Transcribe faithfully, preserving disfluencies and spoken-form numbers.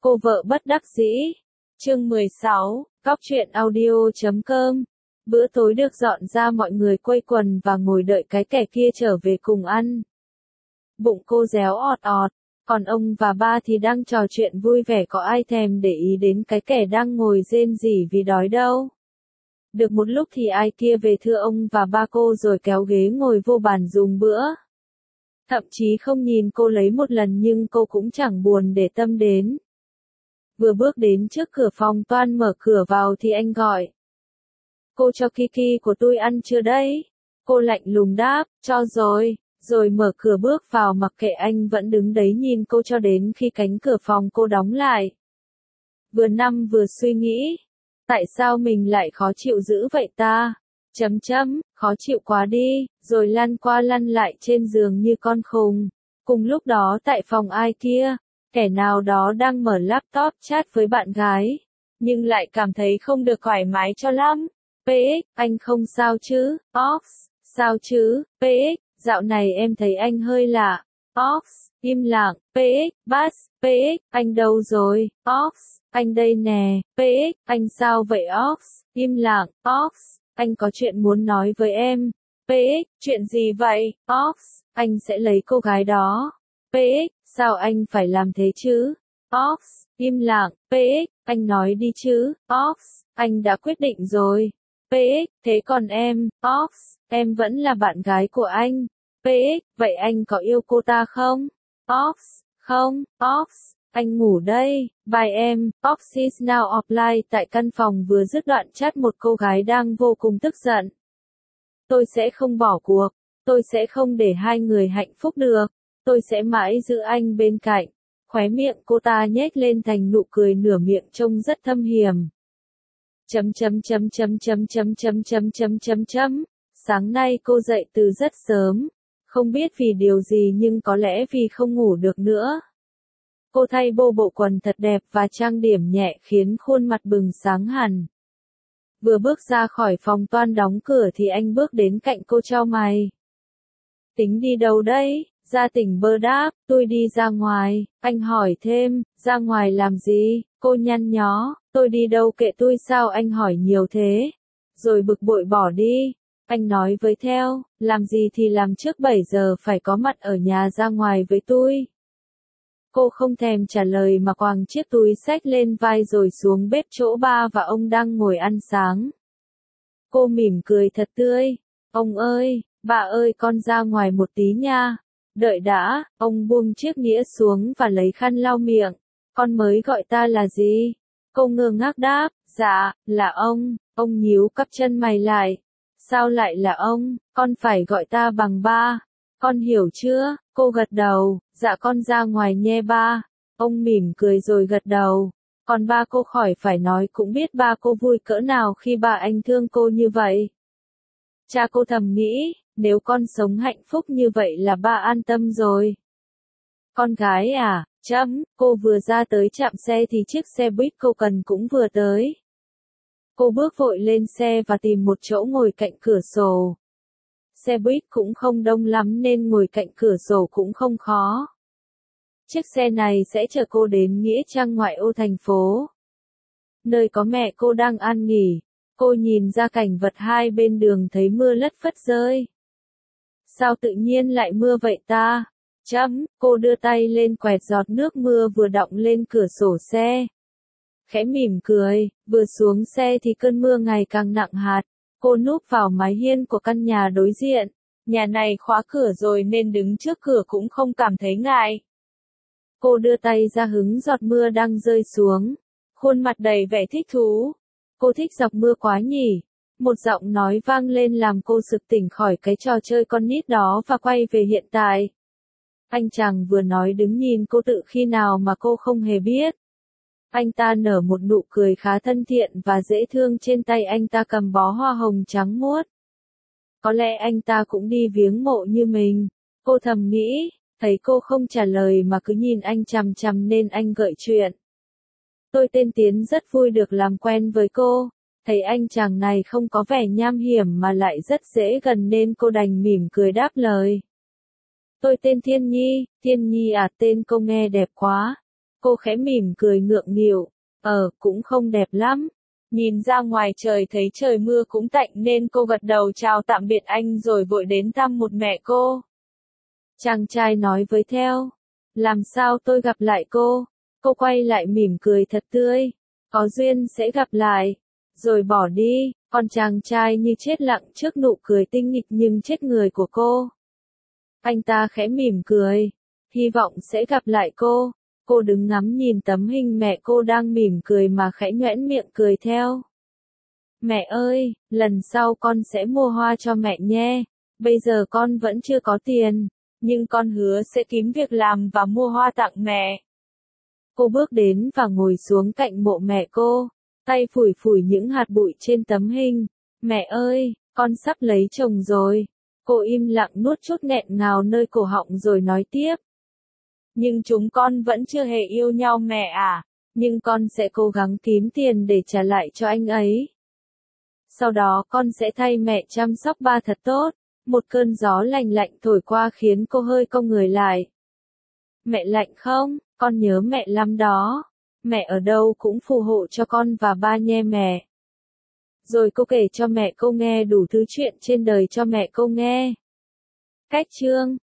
Cô vợ bất đắc dĩ. Chương mười sáu, Cóc truyện audio chấm com. Bữa tối được dọn ra, mọi người quây quần và ngồi đợi cái kẻ kia trở về cùng ăn. Bụng cô réo ọt ọt, còn ông và ba thì đang trò chuyện vui vẻ, có ai thèm để ý đến cái kẻ đang ngồi rên rỉ vì đói đâu. Được một lúc thì ai kia về thưa ông và ba cô rồi kéo ghế ngồi vô bàn dùng bữa. Thậm chí không nhìn cô lấy một lần nhưng cô cũng chẳng buồn để tâm đến. Vừa bước đến trước cửa phòng, Toan mở cửa vào thì anh gọi. Cô cho Kiki của tôi ăn chưa đấy? Cô lạnh lùng đáp, cho rồi, rồi mở cửa bước vào, mặc kệ anh vẫn đứng đấy nhìn cô cho đến khi cánh cửa phòng cô đóng lại. Vừa nằm vừa suy nghĩ, tại sao mình lại khó chịu dữ vậy ta? Chấm chấm, khó chịu quá đi, rồi lăn qua lăn lại trên giường như con khùng. Cùng lúc đó tại phòng ai kia, kẻ nào đó đang mở laptop chat với bạn gái, nhưng lại cảm thấy không được thoải mái cho lắm. pê ích, anh không sao chứ? Ox, sao chứ? pê ích, dạo này em thấy anh hơi lạ. Ox, im lặng. pê ích, Bass, pê ích, anh đâu rồi? Ox, anh đây nè. pê ích, anh sao vậy? Ox, im lặng. Ox, anh có chuyện muốn nói với em. pê ích, chuyện gì vậy? Ox, anh sẽ lấy cô gái đó. pê ích, sao anh phải làm thế chứ? Ox, im lặng. pê ích, anh nói đi chứ? Ox, anh đã quyết định rồi. pê ích, thế còn em? Ox, em vẫn là bạn gái của anh. pê ích, vậy anh có yêu cô ta không? Ox, không. Ox, anh ngủ đây. Bye em. Ox is now offline. Tại căn phòng vừa dứt đoạn chat, một cô gái đang vô cùng tức giận. Tôi sẽ không bỏ cuộc. Tôi sẽ không để hai người hạnh phúc được. Tôi sẽ mãi giữ anh bên cạnh. Khóe miệng cô ta nhếch lên thành nụ cười nửa miệng trông rất thâm hiểm. Chấm chấm chấm chấm chấm chấm chấm chấm chấm chấm chấm. Sáng nay cô dậy từ rất sớm. Không biết vì điều gì nhưng có lẽ vì không ngủ được nữa. Cô thay bộ bộ quần thật đẹp và trang điểm nhẹ khiến khuôn mặt bừng sáng hẳn. Vừa bước ra khỏi phòng, Toan đóng cửa thì anh bước đến cạnh cô chau mày. Tính đi đâu đấy? Gia Tỉnh bơ đáp, tôi đi ra ngoài. Anh hỏi thêm, ra ngoài làm gì? Cô nhăn nhó, tôi đi đâu kệ tôi, sao anh hỏi nhiều thế? Rồi bực bội bỏ đi. Anh nói với theo, làm gì thì làm, trước bảy giờ phải có mặt ở nhà, ra ngoài với tôi. Cô không thèm trả lời mà quàng chiếc túi xách lên vai rồi xuống bếp chỗ ba và ông đang ngồi ăn sáng. Cô mỉm cười thật tươi. Ông ơi, bà ơi, con ra ngoài một tí nha. Đợi đã, ông buông chiếc nĩa xuống và lấy khăn lau miệng. Con mới gọi ta là gì? Cô ngơ ngác đáp, dạ, là ông. Ông nhíu cặp chân mày lại. Sao lại là ông? Con phải gọi ta bằng ba. Con hiểu chưa? Cô gật đầu, dạ con ra ngoài nhe ba. Ông mỉm cười rồi gật đầu. Còn ba cô khỏi phải nói, cũng biết ba cô vui cỡ nào khi ba anh thương cô như vậy. Cha cô thầm nghĩ, nếu con sống hạnh phúc như vậy là ba an tâm rồi. Con gái à, chấm, cô vừa ra tới trạm xe thì chiếc xe buýt cô cần cũng vừa tới. Cô bước vội lên xe và tìm một chỗ ngồi cạnh cửa sổ. Xe buýt cũng không đông lắm nên ngồi cạnh cửa sổ cũng không khó. Chiếc xe này sẽ chở cô đến nghĩa trang ngoại ô thành phố, nơi có mẹ cô đang an nghỉ. Cô nhìn ra cảnh vật hai bên đường thấy mưa lất phất rơi. Sao tự nhiên lại mưa vậy ta? Chấm, cô đưa tay lên quẹt giọt nước mưa vừa đọng lên cửa sổ xe. Khẽ mỉm cười, vừa xuống xe thì cơn mưa ngày càng nặng hạt. Cô núp vào mái hiên của căn nhà đối diện. Nhà này khóa cửa rồi nên đứng trước cửa cũng không cảm thấy ngại. Cô đưa tay ra hứng giọt mưa đang rơi xuống. Khuôn mặt đầy vẻ thích thú. Cô thích giọt mưa quá nhỉ? Một giọng nói vang lên làm cô sực tỉnh khỏi cái trò chơi con nít đó và quay về hiện tại. Anh chàng vừa nói đứng nhìn cô tự khi nào mà cô không hề biết. Anh ta nở một nụ cười khá thân thiện và dễ thương, trên tay anh ta cầm bó hoa hồng trắng muốt. Có lẽ anh ta cũng đi viếng mộ như mình. Cô thầm nghĩ, thấy cô không trả lời mà cứ nhìn anh chằm chằm nên anh gợi chuyện. Tôi tên Tiến, rất vui được làm quen với cô. Thấy anh chàng này không có vẻ nham hiểm mà lại rất dễ gần nên cô đành mỉm cười đáp lời. Tôi tên Thiên Nhi. Thiên Nhi à, tên cô nghe đẹp quá. Cô khẽ mỉm cười ngượng nghịu, ờ, cũng không đẹp lắm. Nhìn ra ngoài trời thấy trời mưa cũng tạnh nên cô gật đầu chào tạm biệt anh rồi vội đến thăm một mẹ cô. Chàng trai nói với theo, làm sao tôi gặp lại cô? Cô quay lại mỉm cười thật tươi, có duyên sẽ gặp lại, rồi bỏ đi. Còn chàng trai như chết lặng trước nụ cười tinh nghịch nhưng chết người của cô. Anh ta khẽ mỉm cười, hy vọng sẽ gặp lại cô. Cô đứng ngắm nhìn tấm hình mẹ cô đang mỉm cười mà khẽ nhoẻn miệng cười theo. Mẹ ơi, lần sau con sẽ mua hoa cho mẹ nhé. Bây giờ con vẫn chưa có tiền, nhưng con hứa sẽ kiếm việc làm và mua hoa tặng mẹ. Cô bước đến và ngồi xuống cạnh mộ mẹ cô, tay phủi phủi những hạt bụi trên tấm hình. Mẹ ơi, con sắp lấy chồng rồi. Cô im lặng nuốt chút nghẹn ngào nơi cổ họng rồi nói tiếp. Nhưng chúng con vẫn chưa hề yêu nhau mẹ à, nhưng con sẽ cố gắng kiếm tiền để trả lại cho anh ấy. Sau đó con sẽ thay mẹ chăm sóc ba thật tốt. Một cơn gió lành lạnh thổi qua khiến cô hơi cong người lại. Mẹ lạnh không? Con nhớ mẹ lắm đó. Mẹ ở đâu cũng phù hộ cho con và ba nhé mẹ. Rồi cô kể cho mẹ cô nghe đủ thứ chuyện trên đời cho mẹ cô nghe. Cách chương